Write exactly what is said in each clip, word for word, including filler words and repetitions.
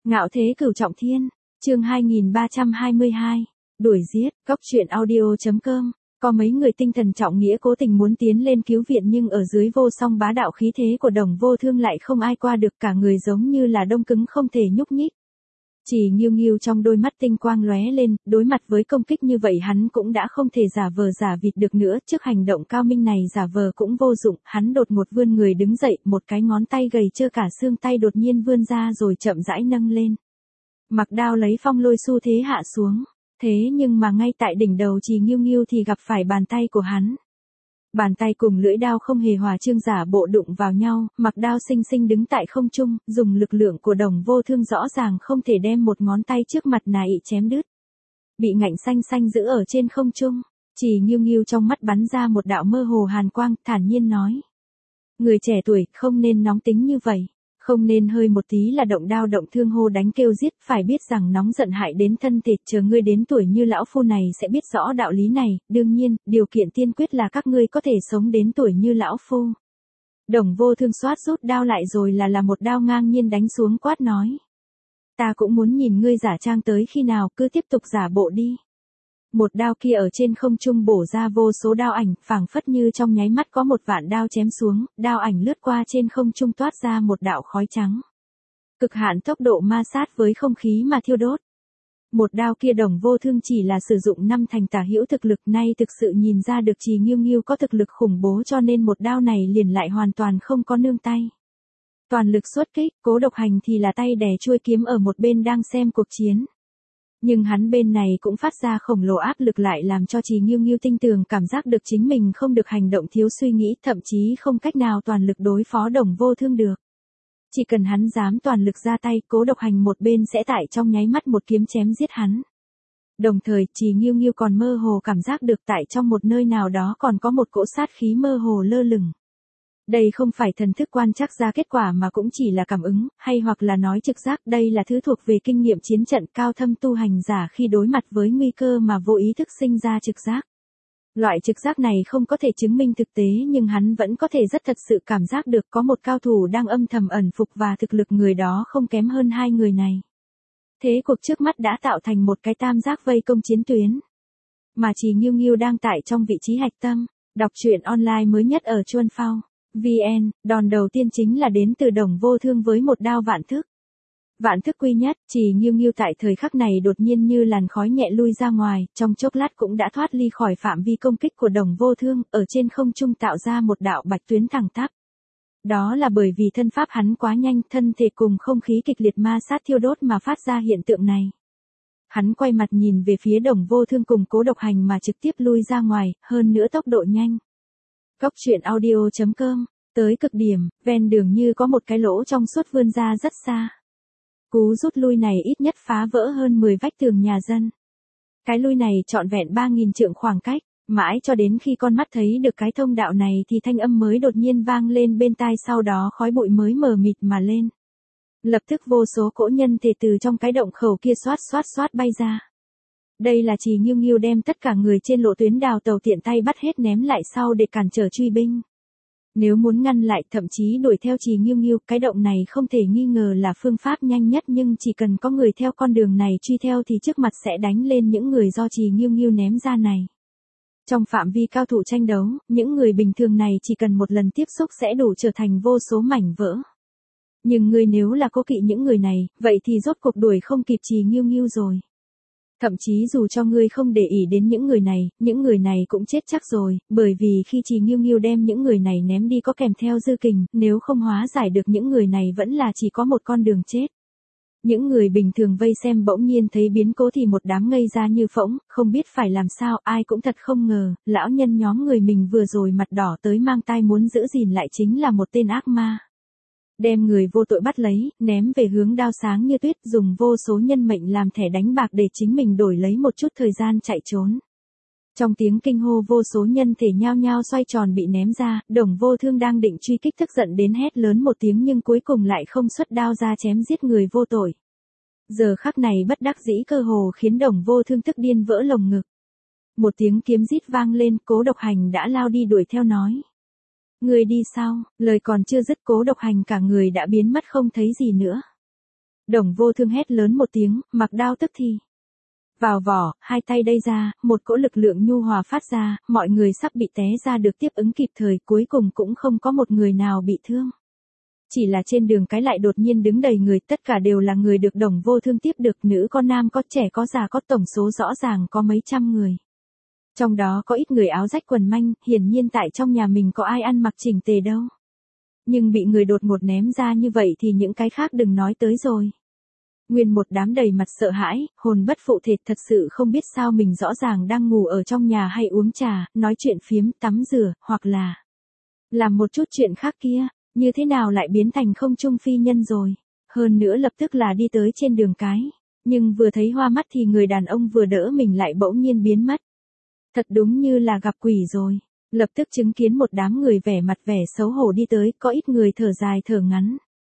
Ngạo thế cửu trọng thiên, chương hai nghìn ba trăm hai mươi hai, đuổi giết, cóc truyện audio chấm com. Có mấy người tinh thần trọng nghĩa cố tình muốn tiến lên cứu viện nhưng ở dưới vô song bá đạo khí thế của Đồng Vô Thương lại không ai qua được, cả người giống như là đông cứng không thể nhúc nhích. Chỉ Nghiêu Nghiêu trong đôi mắt tinh quang lóe lên, đối mặt với công kích như vậy hắn cũng đã không thể giả vờ giả vịt được nữa, trước hành động cao minh này giả vờ cũng vô dụng, hắn đột ngột vươn người đứng dậy, một cái ngón tay gầy trơ cả xương tay đột nhiên vươn ra rồi chậm rãi nâng lên. Mặc Đao lấy phong lôi xu thế hạ xuống, thế nhưng mà ngay tại đỉnh đầu Chỉ Nghiêu Nghiêu thì gặp phải bàn tay của hắn. Bàn tay cùng lưỡi đao không hề hòa chương giả bộ đụng vào nhau, Mặc Đao xinh xinh đứng tại không trung, dùng lực lượng của Đồng Vô Thương rõ ràng không thể đem một ngón tay trước mặt này chém đứt. Bị ngạnh xanh xanh giữ ở trên không trung, Chỉ Nghiêu Nghiêu trong mắt bắn ra một đạo mơ hồ hàn quang, thản nhiên nói: người trẻ tuổi không nên nóng tính như vậy, không nên hơi một tí là động đao động thương hô đánh kêu giết, phải biết rằng nóng giận hại đến thân thể, chờ ngươi đến tuổi như lão phu này sẽ biết rõ đạo lý này, đương nhiên, điều kiện tiên quyết là các ngươi có thể sống đến tuổi như lão phu. Đồng Vô Thương xoát rút đao lại rồi là là một đao ngang nhiên đánh xuống, quát nói: ta cũng muốn nhìn ngươi giả trang tới khi nào, cứ tiếp tục giả bộ đi. Một đao kia ở trên không trung bổ ra vô số đao ảnh, phảng phất như trong nháy mắt có một vạn đao chém xuống, đao ảnh lướt qua trên không trung toát ra một đạo khói trắng. Cực hạn tốc độ ma sát với không khí mà thiêu đốt. Một đao kia Đồng Vô Thương chỉ là sử dụng năm thành tả hữu thực lực, nay thực sự nhìn ra được Chỉ Nghiêu Nghiêu có thực lực khủng bố, cho nên một đao này liền lại hoàn toàn không có nương tay. Toàn lực xuất kích, Cố Độc Hành thì là tay đè chuôi kiếm ở một bên đang xem cuộc chiến. Nhưng hắn bên này cũng phát ra khổng lồ áp lực, lại làm cho Chỉ Nghiêu Nghiêu tinh tường cảm giác được chính mình không được hành động thiếu suy nghĩ, thậm chí không cách nào toàn lực đối phó Đồng Vô Thương được. Chỉ cần hắn dám toàn lực ra tay, Cố Độc Hành một bên sẽ tại trong nháy mắt một kiếm chém giết hắn. Đồng thời, Chỉ Nghiêu Nghiêu còn mơ hồ cảm giác được tại trong một nơi nào đó còn có một cỗ sát khí mơ hồ lơ lửng. Đây không phải thần thức quan trắc ra kết quả mà cũng chỉ là cảm ứng, hay hoặc là nói trực giác, đây là thứ thuộc về kinh nghiệm chiến trận cao thâm tu hành giả khi đối mặt với nguy cơ mà vô ý thức sinh ra trực giác. Loại trực giác này không có thể chứng minh thực tế nhưng hắn vẫn có thể rất thật sự cảm giác được có một cao thủ đang âm thầm ẩn phục và thực lực người đó không kém hơn hai người này. Thế cuộc trước mắt đã tạo thành một cái tam giác vây công chiến tuyến. Mà Chỉ Nghiêu Nghiêu đang tại trong vị trí hạch tâm, đọc truyện online mới nhất ở Chuan Phao vê en, đòn đầu tiên chính là đến từ Đồng Vô Thương với một đao vạn thức. Vạn thức quy nhất, Chỉ Nghiêu Nghiêu tại thời khắc này đột nhiên như làn khói nhẹ lui ra ngoài, trong chốc lát cũng đã thoát ly khỏi phạm vi công kích của Đồng Vô Thương, ở trên không trung tạo ra một đạo bạch tuyến thẳng tắp. Đó là bởi vì thân pháp hắn quá nhanh, thân thể cùng không khí kịch liệt ma sát thiêu đốt mà phát ra hiện tượng này. Hắn quay mặt nhìn về phía Đồng Vô Thương cùng Cố Độc Hành mà trực tiếp lui ra ngoài, hơn nữa tốc độ nhanh. Cóc truyện audio chấm com, tới cực điểm, ven đường như có một cái lỗ trong suốt vươn ra rất xa. Cú rút lui này ít nhất phá vỡ hơn mười vách tường nhà dân. Cái lui này trọn vẹn ba nghìn trượng khoảng cách, mãi cho đến khi con mắt thấy được cái thông đạo này thì thanh âm mới đột nhiên vang lên bên tai, sau đó khói bụi mới mờ mịt mà lên. Lập tức vô số cỗ nhân thể từ trong cái động khẩu kia xoát xoát xoát bay ra. Đây là Chỉ Nghiêu Nghiêu đem tất cả người trên lộ tuyến đào tàu tiện tay bắt hết ném lại sau để cản trở truy binh. Nếu muốn ngăn lại, thậm chí đuổi theo Chỉ Nghiêu Nghiêu, cái động này không thể nghi ngờ là phương pháp nhanh nhất, nhưng chỉ cần có người theo con đường này truy theo thì trước mặt sẽ đánh lên những người do Chỉ Nghiêu Nghiêu ném ra này. Trong phạm vi cao thủ tranh đấu, những người bình thường này chỉ cần một lần tiếp xúc sẽ đủ trở thành vô số mảnh vỡ. Nhưng người nếu là cố kỵ những người này, vậy thì rốt cuộc đuổi không kịp Chỉ Nghiêu Nghiêu rồi. Thậm chí dù cho ngươi không để ý đến những người này, những người này cũng chết chắc rồi, bởi vì khi Chỉ Nghiêu Nghiêu đem những người này ném đi có kèm theo dư kình, nếu không hóa giải được những người này vẫn là chỉ có một con đường chết. Những người bình thường vây xem bỗng nhiên thấy biến cố thì một đám ngây ra như phỗng, không biết phải làm sao, ai cũng thật không ngờ, lão nhân nhóm người mình vừa rồi mặt đỏ tới mang tai muốn giữ gìn lại chính là một tên ác ma. Đem người vô tội bắt lấy, ném về hướng đao sáng như tuyết, dùng vô số nhân mệnh làm thẻ đánh bạc để chính mình đổi lấy một chút thời gian chạy trốn. Trong tiếng kinh hô vô số nhân thể nhao nhao xoay tròn bị ném ra, Đồng Vô Thương đang định truy kích tức giận đến hét lớn một tiếng nhưng cuối cùng lại không xuất đao ra chém giết người vô tội. Giờ khắc này bất đắc dĩ cơ hồ khiến Đồng Vô Thương tức điên vỡ lồng ngực. Một tiếng kiếm rít vang lên, Cố Độc Hành đã lao đi đuổi theo nói: người đi sao? Lời còn chưa dứt, Cố Độc Hành cả người đã biến mất không thấy gì nữa. Đồng Vô Thương hét lớn một tiếng, mặc đao tức thì. Vào vỏ, hai tay đây ra, một cỗ lực lượng nhu hòa phát ra, mọi người sắp bị té ra được tiếp ứng kịp thời, cuối cùng cũng không có một người nào bị thương. Chỉ là trên đường cái lại đột nhiên đứng đầy người, tất cả đều là người được Đồng Vô Thương tiếp được, nữ có nam có trẻ có già có, tổng số rõ ràng có mấy trăm người. Trong đó có ít người áo rách quần manh, hiển nhiên tại trong nhà mình có ai ăn mặc chỉnh tề đâu. Nhưng bị người đột ngột ném ra như vậy thì những cái khác đừng nói tới rồi. Nguyên một đám đầy mặt sợ hãi, hồn bất phụ thể, thật sự không biết sao mình rõ ràng đang ngủ ở trong nhà hay uống trà, nói chuyện phiếm, tắm rửa, hoặc là làm một chút chuyện khác kia, như thế nào lại biến thành không trung phi nhân rồi. Hơn nữa lập tức là đi tới trên đường cái, nhưng vừa thấy hoa mắt thì người đàn ông vừa đỡ mình lại bỗng nhiên biến mất. Thật đúng như là gặp quỷ rồi. Lập tức chứng kiến một đám người vẻ mặt vẻ xấu hổ đi tới, có ít người thở dài thở ngắn.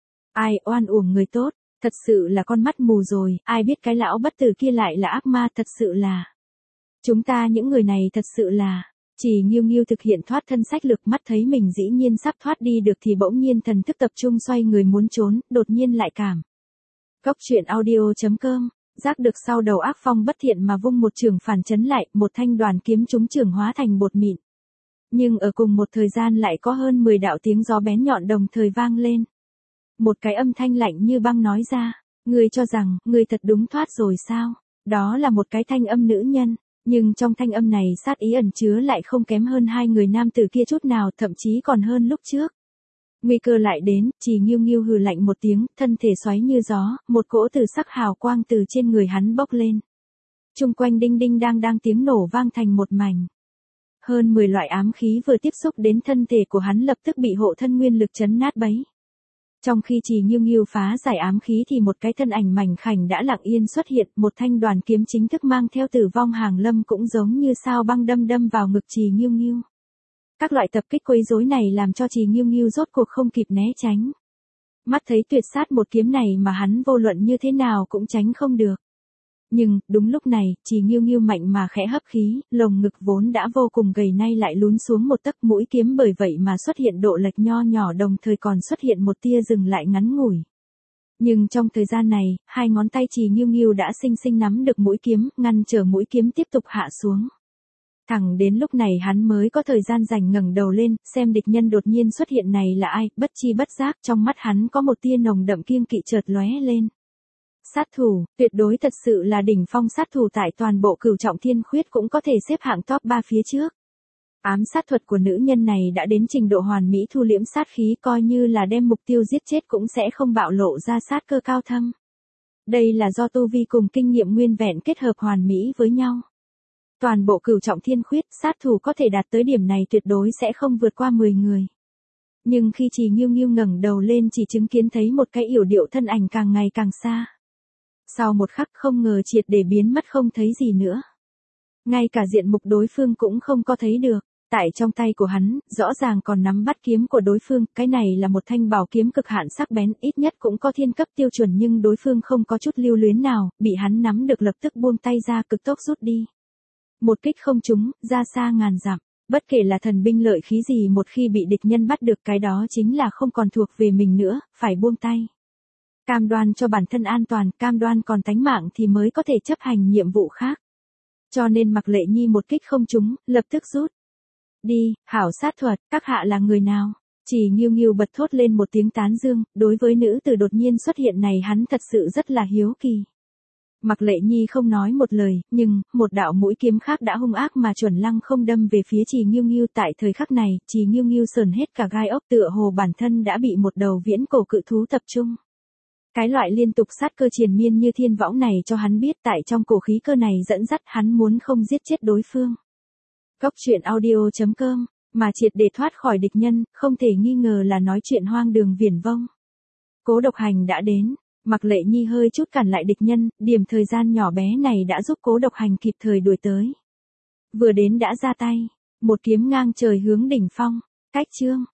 Ai oan uổng người tốt, thật sự là con mắt mù rồi, ai biết cái lão bất tử kia lại là ác ma, thật sự là. Chúng ta những người này thật sự là. Chỉ Nghiêu Nghiêu thực hiện thoát thân sách lược, mắt thấy mình dĩ nhiên sắp thoát đi được thì bỗng nhiên thần thức tập trung xoay người muốn trốn, đột nhiên lại cảm. Góc truyện audio chấm com, giác được sau đầu ác phong bất thiện mà vung một trường phản chấn lại, một thanh đoàn kiếm trúng trường hóa thành bột mịn. Nhưng ở cùng một thời gian lại có hơn mười đạo tiếng gió bén nhọn đồng thời vang lên. Một cái âm thanh lạnh như băng nói ra, ngươi cho rằng, ngươi thật đúng thoát rồi sao? Đó là một cái thanh âm nữ nhân, nhưng trong thanh âm này sát ý ẩn chứa lại không kém hơn hai người nam tử kia chút nào, thậm chí còn hơn lúc trước. Nguy cơ lại đến, Chỉ Nghiêu Nghiêu hừ lạnh một tiếng, thân thể xoáy như gió, một cỗ tử sắc hào quang từ trên người hắn bốc lên. Chung quanh đinh đinh đang đang tiếng nổ vang thành một mảnh. Hơn mười loại ám khí vừa tiếp xúc đến thân thể của hắn lập tức bị hộ thân nguyên lực chấn nát bấy. Trong khi Chỉ Nghiêu Nghiêu phá giải ám khí thì một cái thân ảnh mảnh khảnh đã lặng yên xuất hiện, một thanh đoàn kiếm chính thức mang theo tử vong hàng lâm cũng giống như sao băng đâm đâm vào ngực Chỉ Nghiêu Nghiêu. Các loại tập kích quấy rối này làm cho Chỉ Nghiêu Nghiêu rốt cuộc không kịp né tránh. Mắt thấy tuyệt sát một kiếm này mà hắn vô luận như thế nào cũng tránh không được. Nhưng, đúng lúc này, Chỉ Nghiêu Nghiêu mạnh mà khẽ hấp khí, lồng ngực vốn đã vô cùng gầy nay lại lún xuống một tấc, mũi kiếm bởi vậy mà xuất hiện độ lệch nho nhỏ, đồng thời còn xuất hiện một tia dừng lại ngắn ngủi. Nhưng trong thời gian này, hai ngón tay Chỉ Nghiêu Nghiêu đã xinh xinh nắm được mũi kiếm, ngăn trở mũi kiếm tiếp tục hạ xuống. Thẳng đến lúc này hắn mới có thời gian rảnh ngẩng đầu lên, xem địch nhân đột nhiên xuất hiện này là ai, bất chi bất giác trong mắt hắn có một tia nồng đậm kiêng kỵ chợt lóe lên. Sát thủ, tuyệt đối thật sự là đỉnh phong sát thủ tại toàn bộ Cửu Trọng Thiên Khuyết cũng có thể xếp hạng top ba phía trước. Ám sát thuật của nữ nhân này đã đến trình độ hoàn mỹ, thu liễm sát khí, coi như là đem mục tiêu giết chết cũng sẽ không bạo lộ ra sát cơ cao thâm. Đây là do tu vi cùng kinh nghiệm nguyên vẹn kết hợp hoàn mỹ với nhau. Toàn bộ Cửu Trọng Thiên Khuyết, sát thủ có thể đạt tới điểm này tuyệt đối sẽ không vượt qua mười người. Nhưng khi Chỉ Nghiêu Nghiêu ngẩng đầu lên chỉ chứng kiến thấy một cái yểu điệu thân ảnh càng ngày càng xa. Sau một khắc không ngờ triệt để biến mất không thấy gì nữa. Ngay cả diện mục đối phương cũng không có thấy được. Tại trong tay của hắn, rõ ràng còn nắm bắt kiếm của đối phương, cái này là một thanh bảo kiếm cực hạn sắc bén, ít nhất cũng có thiên cấp tiêu chuẩn, nhưng đối phương không có chút lưu luyến nào, bị hắn nắm được lập tức buông tay ra, cực tốc rút đi. Một kích không trúng, ra xa ngàn dặm. Bất kể là thần binh lợi khí gì, một khi bị địch nhân bắt được cái đó chính là không còn thuộc về mình nữa, phải buông tay. Cam đoan cho bản thân an toàn, cam đoan còn tánh mạng thì mới có thể chấp hành nhiệm vụ khác. Cho nên Mặc Lệ Nhi một kích không trúng, lập tức rút. Đi, hảo sát thuật, các hạ là người nào? Chỉ Nghiêu Nghiêu bật thốt lên một tiếng tán dương, đối với nữ tử đột nhiên xuất hiện này hắn thật sự rất là hiếu kỳ. Mặc Lệ Nhi không nói một lời, nhưng, một đạo mũi kiếm khác đã hung ác mà chuẩn lăng không đâm về phía Chỉ Nghiêu Nghiêu. Tại thời khắc này, Chỉ Nghiêu Nghiêu sờn hết cả gai ốc, tựa hồ bản thân đã bị một đầu viễn cổ cự thú tập trung. Cái loại liên tục sát cơ triền miên như thiên võng này cho hắn biết tại trong cổ khí cơ này dẫn dắt hắn muốn không giết chết đối phương. Góc truyện audio chấm com, mà triệt để thoát khỏi địch nhân, không thể nghi ngờ là nói chuyện hoang đường viển vông. Cố Độc Hành đã đến, Mặc Lệ Nhi hơi chút cản lại địch nhân, điểm thời gian nhỏ bé này đã giúp Cố Độc Hành kịp thời đuổi tới. Vừa đến đã ra tay, một kiếm ngang trời hướng đỉnh phong, cách chương.